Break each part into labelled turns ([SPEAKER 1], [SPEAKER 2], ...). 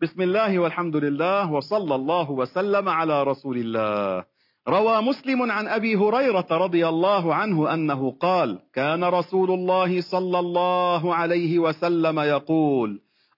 [SPEAKER 1] بسم الله والحمد لله وصلى الله وسلم على رسول الله. روى مسلم عن أبي هريرة رضي الله عنه أنه قال: كان رسول الله صلى الله عليه وسلم يقول: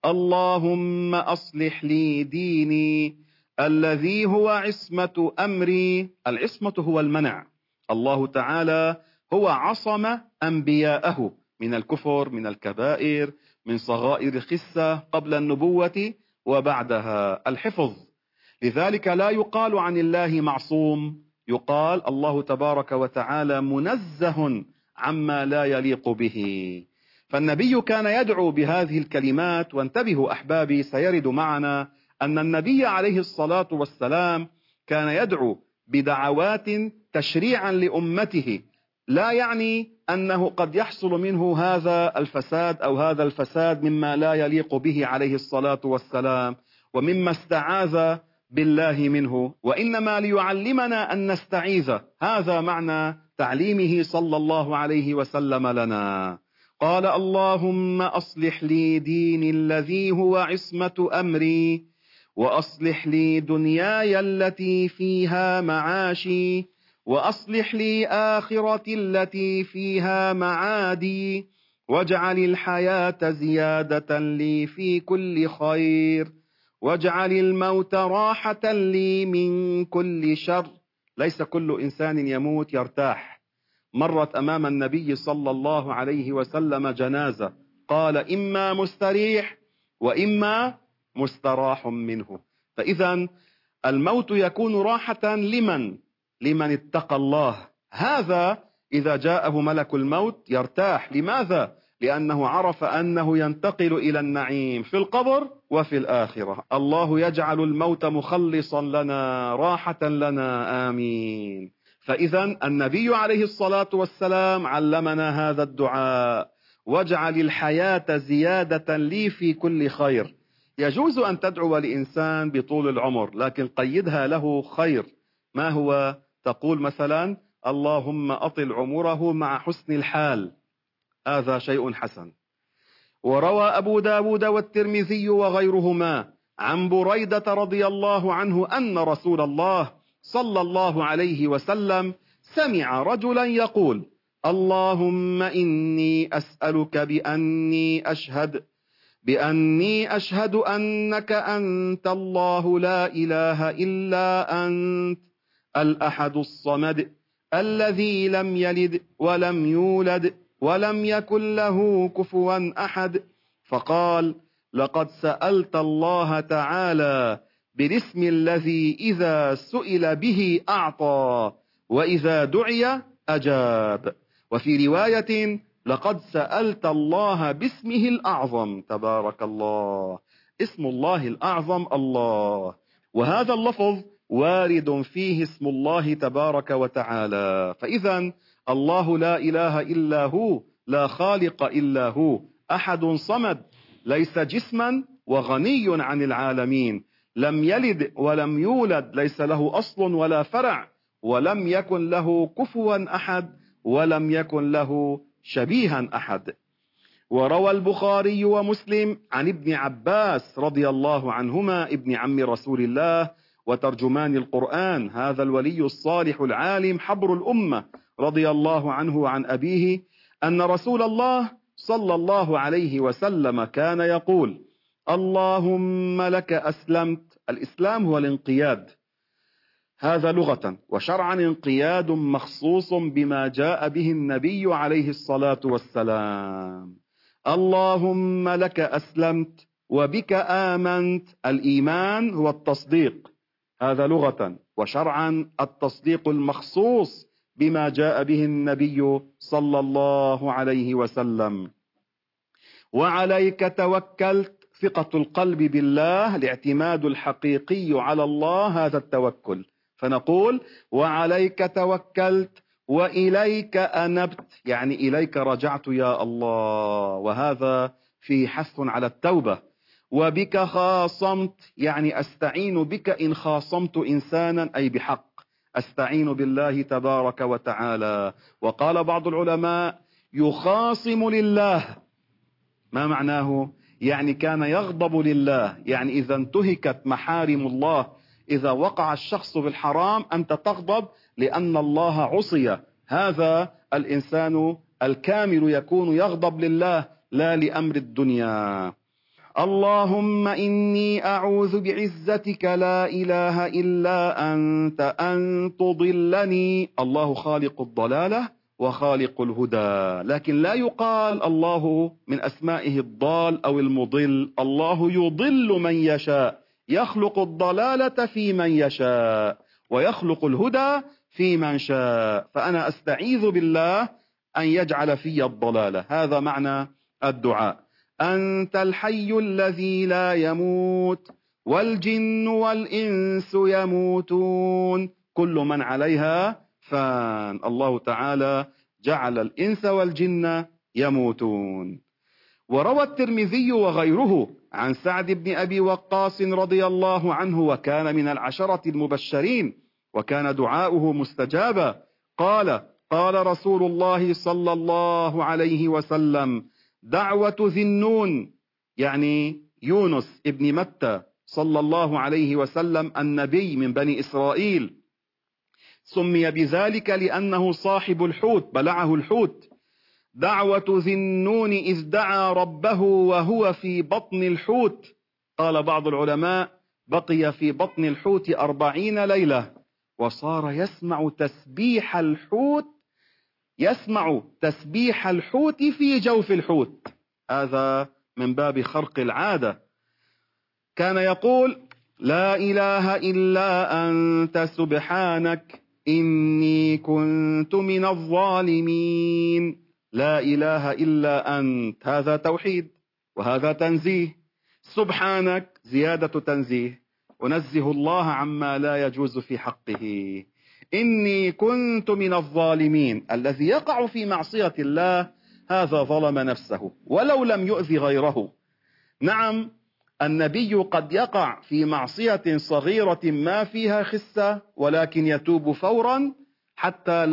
[SPEAKER 1] اللهم أصلح لي ديني الذي هو عصمة أمري. العصمة هو المنع. الله تعالى هو عصم أنبياءه من الكفر، من الكبائر، من صغائر الخسة قبل النبوة وبعدها الحفظ. لذلك لا يقال عن الله معصوم، يقال الله تبارك وتعالى منزه عما لا يليق به. فالنبي كان يدعو بهذه الكلمات. وانتبهوا أحبابي، سيرد معنا أن النبي عليه الصلاة والسلام كان يدعو بدعوات تشريعا لأمته، لا يعني أنه قد يحصل منه هذا الفساد أو هذا الفساد مما لا يليق به عليه الصلاة والسلام ومما استعاذ بالله منه، وإنما ليعلمنا أن نستعيذ. هذا معنى تعليمه صلى الله عليه وسلم لنا. قال: اللهم أصلح لي ديني الذي هو عصمة أمري، وأصلح لي دنياي التي فيها معاشي، وأصلح لي آخرتي التي فيها معادي، واجعل الحياة زيادة لي في كل خير، واجعل الموت راحة لي من كل شر. ليس كل إنسان يموت يرتاح. مرت أمام النبي صلى الله عليه وسلم جنازة، قال: إما مستريح وإما مستراح منه. فإذا الموت يكون راحة لمن اتقى الله. هذا إذا جاءه ملك الموت يرتاح. لماذا؟ لأنه عرف أنه ينتقل إلى النعيم في القبر وفي الآخرة. الله يجعل الموت مخلصا لنا، راحة لنا، آمين. فإذا النبي عليه الصلاة والسلام علمنا هذا الدعاء: واجعل الحياة زيادة لي في كل خير. يجوز أن تدعو لإنسان بطول العمر، لكن قيدها له خير. ما هو؟ تقول مثلا: اللهم أطل عمره مع حسن الحال. هذا شيء حسن. وروى أبو داود والترمذي وغيرهما عن بريدة رضي الله عنه أن رسول الله صلى الله عليه وسلم سمع رجلا يقول: اللهم إني أسألك بأني أشهد أنك أنت الله لا إله إلا أنت الأحد الصمد الذي لم يلد ولم يولد ولم يكن له كفوا أحد. فقال: لقد سألت الله تعالى بالاسم الذي إذا سئل به أعطى وإذا دعي أجاب. وفي رواية: لقد سألت الله باسمه الأعظم. تبارك الله. اسم الله الأعظم الله، وهذا اللفظ وارد فيه اسم الله تبارك وتعالى. فإذا الله لا إله إلا هو، لا خالق إلا هو، أحد صمد، ليس جسما وغني عن العالمين، لم يلد ولم يولد، ليس له أصل ولا فرع، ولم يكن له كفوا أحد، ولم يكن له شبيها أحد. وروى البخاري ومسلم عن ابن عباس رضي الله عنهما ابن عم رسول الله وترجمان القرآن، هذا الولي الصالح العالم حبر الأمة رضي الله عنه عن أبيه، أن رسول الله صلى الله عليه وسلم كان يقول: اللهم لك أسلمت. الإسلام هو الانقياد، هذا لغة، وشرعا انقياد مخصوص بما جاء به النبي عليه الصلاة والسلام. اللهم لك أسلمت وبك آمنت. الإيمان هو التصديق، هذا لغة، وشرعا التصديق المخصوص بما جاء به النبي صلى الله عليه وسلم. وعليك توكلت. ثقة القلب بالله، الاعتماد الحقيقي على الله، هذا التوكل. فنقول: وعليك توكلت وإليك أنبت، يعني إليك رجعت يا الله، وهذا في حث على التوبة. وبك خاصمت، يعني أستعين بك إن خاصمت إنسانا، أي بحق أستعين بالله تبارك وتعالى. وقال بعض العلماء: يخاصم لله. ما معناه؟ يعني كان يغضب لله، يعني إذا انتهكت محارم الله، إذا وقع الشخص بالحرام أنت تغضب لأن الله عصي. هذا الإنسان الكامل يكون يغضب لله لا لأمر الدنيا. اللهم إني أعوذ بعزتك لا إله إلا أنت أن تضلني. الله خالق الضلالة وخالق الهدى، لكن لا يقال الله من أسمائه الضال أو المضل. الله يضل من يشاء، يخلق الضلالة في من يشاء ويخلق الهدى في من شاء. فأنا أستعيذ بالله أن يجعل في الضلالة. هذا معنى الدعاء. أنت الحي الذي لا يموت والجن والإنس يموتون كل من عليها فان. الله تعالى جعل الإنس والجن يموتون. وروى الترمذي وغيره عن سعد بن أبي وقاص رضي الله عنه، وكان من العشرة المبشرين، وكان دعاؤه مستجابا. قال: قال رسول الله صلى الله عليه وسلم: دعوة ذي النون، يعني يونس ابن متى صلى الله عليه وسلم، النبي من بني إسرائيل، سمي بذلك لأنه صاحب الحوت، بلعه الحوت. دعوة ذي النون إذ دعا ربه وهو في بطن الحوت. قال بعض العلماء: بقي في بطن الحوت 40 ليلة، وصار يسمع تسبيح الحوت في جوف الحوت. هذا من باب خرق العادة. كان يقول: لا إله إلا أنت سبحانك إني كنت من الظالمين. لا إله إلا أنت، هذا توحيد وهذا تنزيه. سبحانك زيادة تنزيه، أنزه الله عما لا يجوز في حقه. إني كنت من الظالمين، الذي يقع في معصية الله هذا ظلم نفسه ولو لم يؤذي غيره. نعم، النبي قد يقع في معصية صغيرة ما فيها خسة، ولكن يتوب فورا حتى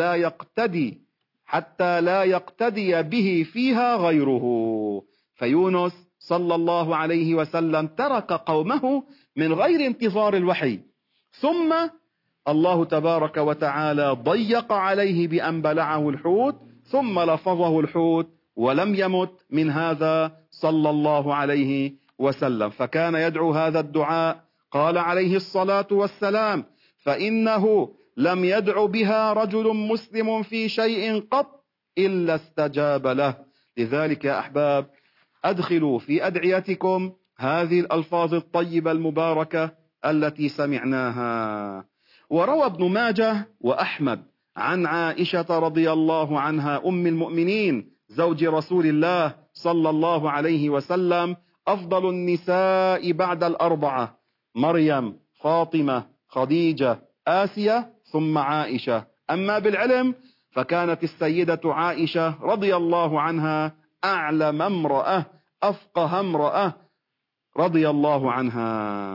[SPEAKER 1] لا يقتدي به فيها غيره. فيونس صلى الله عليه وسلم ترك قومه من غير انتظار الوحي، ثم الله تبارك وتعالى ضيق عليه بأن بلعه الحوت، ثم لفظه الحوت ولم يمت من هذا صلى الله عليه وسلم. فكان يدعو هذا الدعاء. قال عليه الصلاة والسلام: فإنه لم يدع بها رجل مسلم في شيء قط إلا استجاب له. لذلك يا أحباب، أدخلوا في أدعيتكم هذه الألفاظ الطيبة المباركة التي سمعناها. وروى ابن ماجه وأحمد عن عائشة رضي الله عنها أم المؤمنين زوج رسول الله صلى الله عليه وسلم: أفضل النساء بعد الأربعة مريم، فاطمة، خديجة، آسية، ثم عائشة. أما بالعلم فكانت السيدة عائشة رضي الله عنها أعلم امرأة، أفقه امرأة رضي الله عنها.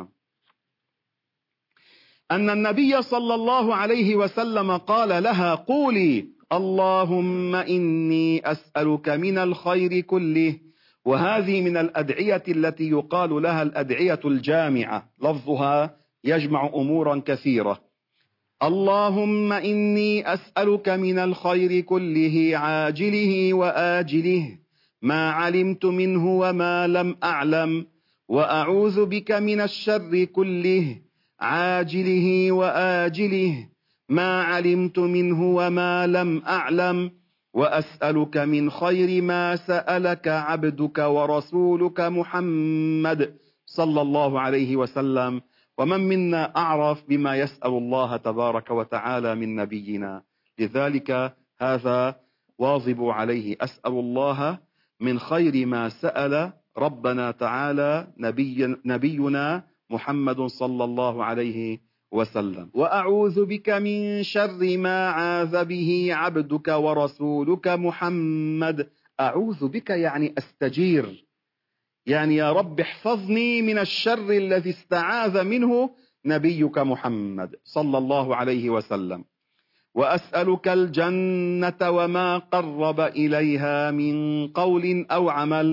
[SPEAKER 1] أن النبي صلى الله عليه وسلم قال لها: قولي اللهم إني أسألك من الخير كله. وهذه من الأدعية التي يقال لها الأدعية الجامعة، لفظها يجمع أمورا كثيرة. اللهم إني أسألك من الخير كله عاجله وآجله ما علمت منه وما لم أعلم، وأعوذ بك من الشر كله عاجله وآجله ما علمت منه وما لم أعلم، وأسألك من خير ما سألك عبدك ورسولك محمد صلى الله عليه وسلم. ومن منا أعرف بما يسأل الله تبارك وتعالى من نبينا؟ لذلك هذا واظب عليه. أسأل الله من خير ما سأل ربنا تعالى نبينا محمد صلى الله عليه وسلم، وأعوذ بك من شر ما عاذ به عبدك ورسولك محمد. أعوذ بك يعني أستجير، يعني يا رب احفظني من الشر الذي استعاذ منه نبيك محمد صلى الله عليه وسلم. وأسألك الجنة وما قرب إليها من قول أو عمل.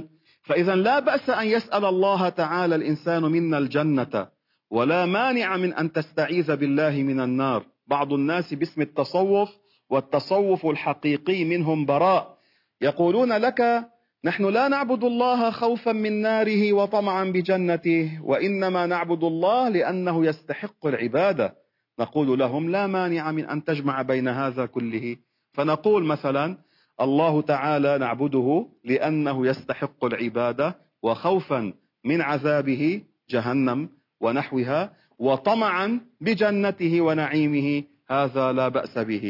[SPEAKER 1] فإذا لا بأس أن يسأل الله تعالى الإنسان منا الجنة، ولا مانع من أن تستعيذ بالله من النار. بعض الناس باسم التصوف، والتصوف الحقيقي منهم براء، يقولون لك نحن لا نعبد الله خوفا من ناره وطمعا بجنته، وإنما نعبد الله لأنه يستحق العبادة. نقول لهم لا مانع من أن تجمع بين هذا كله، فنقول مثلا الله تعالى نعبده لأنه يستحق العبادة، وخوفا من عذابه جهنم ونحوها، وطمعا بجنته ونعيمه، هذا لا بأس به.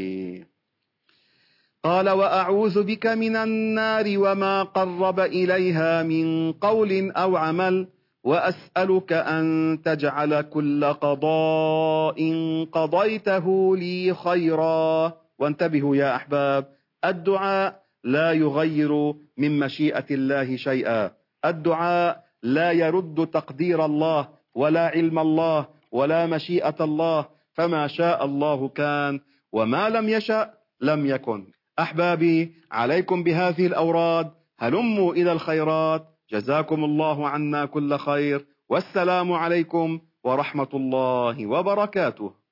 [SPEAKER 1] قال وأعوذ بك من النار وما قرب إليها من قول أو عمل، وأسألك أن تجعل كل قضاء قضيته لي خيرا. وانتبهوا يا أحباب، الدعاء لا يغير من مشيئة الله شيئا، الدعاء لا يرد تقدير الله ولا علم الله ولا مشيئة الله، فما شاء الله كان، وما لم يشأ لم يكن. أحبابي، عليكم بهذه الأوراد، هلموا إلى الخيرات. جزاكم الله عنا كل خير، والسلام عليكم ورحمة الله وبركاته.